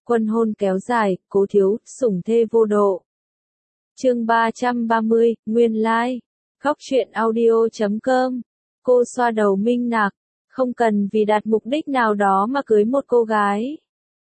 Quân hôn kéo dài, Cố thiếu, sủng thê vô độ. Chương 330, nguyên lai. Góc truyện audio.com. Cô xoa đầu Minh Nạc, không cần vì đạt mục đích nào đó mà cưới một cô gái.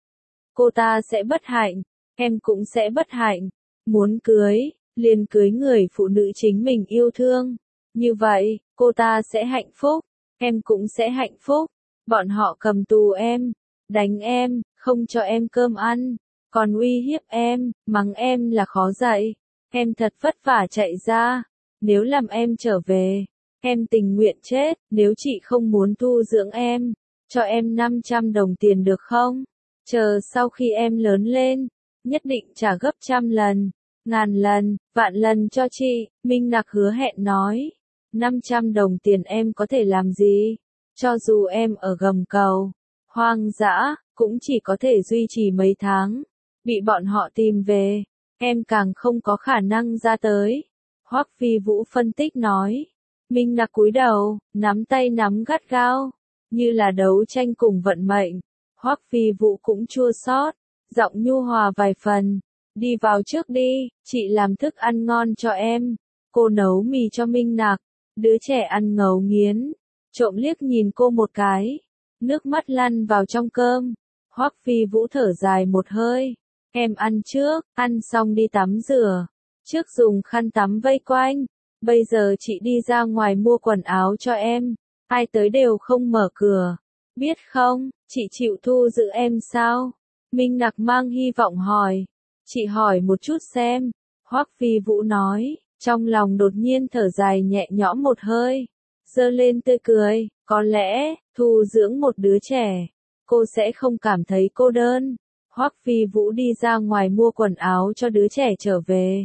Cô ta sẽ bất hạnh, em cũng sẽ bất hạnh. Muốn cưới, liền cưới người phụ nữ chính mình yêu thương. Như vậy, cô ta sẽ hạnh phúc, em cũng sẽ hạnh phúc. Bọn họ cầm tù em, đánh em, không cho em cơm ăn, còn uy hiếp em, mắng em là khó dạy. Em thật vất vả chạy ra, nếu làm em trở về, em tình nguyện chết. Nếu chị không muốn thu dưỡng em, cho em 500 đồng tiền được không? Chờ sau khi em lớn lên, nhất định trả gấp 100 lần, 1000 lần, vạn lần cho chị. Minh Nặc hứa hẹn nói, 500 đồng tiền em có thể làm gì? Cho dù em ở gầm cầu, hoang dã, cũng chỉ có thể duy trì mấy tháng. Bị bọn họ tìm về, em càng không có khả năng ra tới. Hoắc Phi Vũ phân tích nói. Minh Nặc cúi đầu, nắm tay nắm gắt gao, như là đấu tranh cùng vận mệnh. Hoắc Phi Vũ cũng chua xót, giọng nhu hòa vài phần. Đi vào trước đi, chị làm thức ăn ngon cho em. Cô nấu mì cho Minh Nặc, đứa trẻ ăn ngấu nghiến, trộm liếc nhìn cô một cái, nước mắt lăn vào trong cơm. Hoắc Phi Vũ thở dài một hơi, em ăn trước, ăn xong đi tắm rửa, trước dùng khăn tắm vây quanh, bây giờ chị đi ra ngoài mua quần áo cho em, ai tới đều không mở cửa, biết không, chị chịu thu giữ em sao? Minh Nặc mang hy vọng hỏi, chị hỏi một chút xem. Hoắc Phi Vũ nói, trong lòng đột nhiên thở dài nhẹ nhõm một hơi, giơ lên tươi cười, có lẽ, thu dưỡng một đứa trẻ, cô sẽ không cảm thấy cô đơn. Hoắc Phi Vũ đi ra ngoài mua quần áo cho đứa trẻ trở về.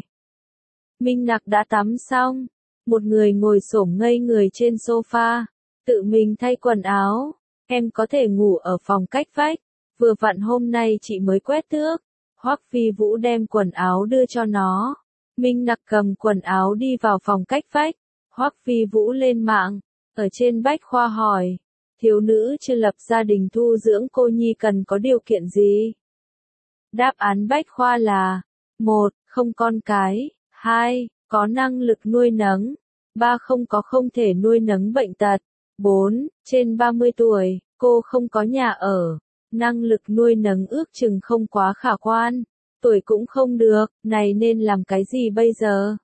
Minh Nặc đã tắm xong, một người ngồi xổm ngây người trên sofa, tự mình thay quần áo. Em có thể ngủ ở phòng cách vách, vừa vặn hôm nay chị mới quét tước. Hoắc Phi Vũ đem quần áo đưa cho nó. Minh Nặc cầm quần áo đi vào phòng cách vách. Hoắc Phi Vũ lên mạng, ở trên Bách Khoa hỏi, thiếu nữ chưa lập gia đình thu dưỡng cô nhi cần có điều kiện gì? Đáp án Bách Khoa là 1. Không con cái, 2. Có năng lực nuôi nấng, 3. Không thể nuôi nấng bệnh tật, 4. Trên 30 tuổi, cô không có nhà ở, năng lực nuôi nấng ước chừng không quá khả quan, tuổi cũng không được, này nên làm cái gì bây giờ?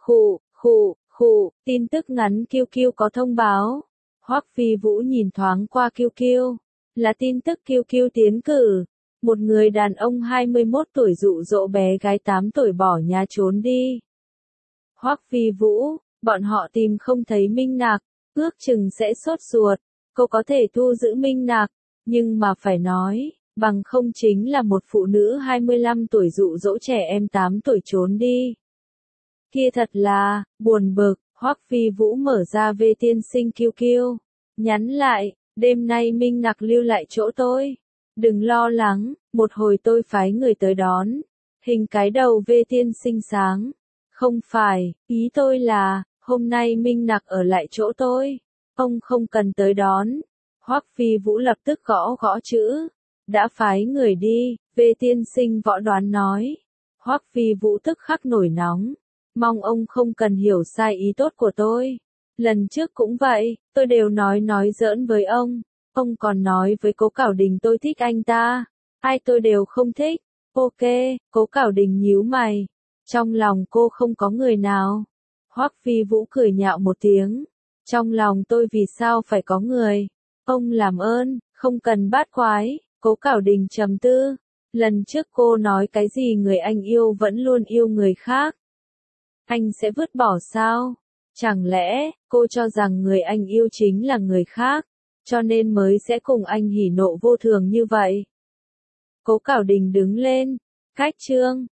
Tin tức ngắn QQ có thông báo. Hoắc Phi Vũ nhìn thoáng qua QQ, là tin tức QQ tiến cử. Một người đàn ông 21 tuổi dụ dỗ bé gái 8 tuổi bỏ nhà trốn đi. Hoắc Phi Vũ, bọn họ tìm không thấy Minh Nặc, ước chừng sẽ sốt ruột. Cô có thể thu giữ Minh Nặc, nhưng mà phải nói, bằng không chính là một phụ nữ 25 tuổi dụ dỗ trẻ em 8 tuổi trốn đi. Kia thật là, buồn bực. Hoắc Phi Vũ mở ra về tiên sinh QQ, nhắn lại, đêm nay Minh Nặc lưu lại chỗ tôi. Đừng lo lắng, một hồi tôi phái người tới đón. Hình cái đầu về tiên sinh sáng. Không phải, ý tôi là, hôm nay Minh Nặc ở lại chỗ tôi. Ông không cần tới đón. Hoắc Phi Vũ lập tức gõ gõ chữ. Đã phái người đi, về tiên sinh võ đoán nói. Hoắc Phi Vũ tức khắc nổi nóng. Mong ông không cần hiểu sai ý tốt của tôi. Lần trước cũng vậy, tôi đều nói giỡn với ông. Ông còn nói với Cố Cảo Đình tôi thích anh ta. Ai tôi đều không thích. Ok, Cố Cảo Đình nhíu mày. Trong lòng cô không có người nào. Hoắc Phi Vũ cười nhạo một tiếng. Trong lòng tôi vì sao phải có người? Ông làm ơn, không cần bát quái. Cố Cảo Đình trầm tư. Lần trước cô nói cái gì người anh yêu vẫn luôn yêu người khác. Anh sẽ vứt bỏ sao? Chẳng lẽ, cô cho rằng người anh yêu chính là người khác, cho nên mới sẽ cùng anh hỉ nộ vô thường như vậy? Cố Cảo Đình đứng lên, cách chương,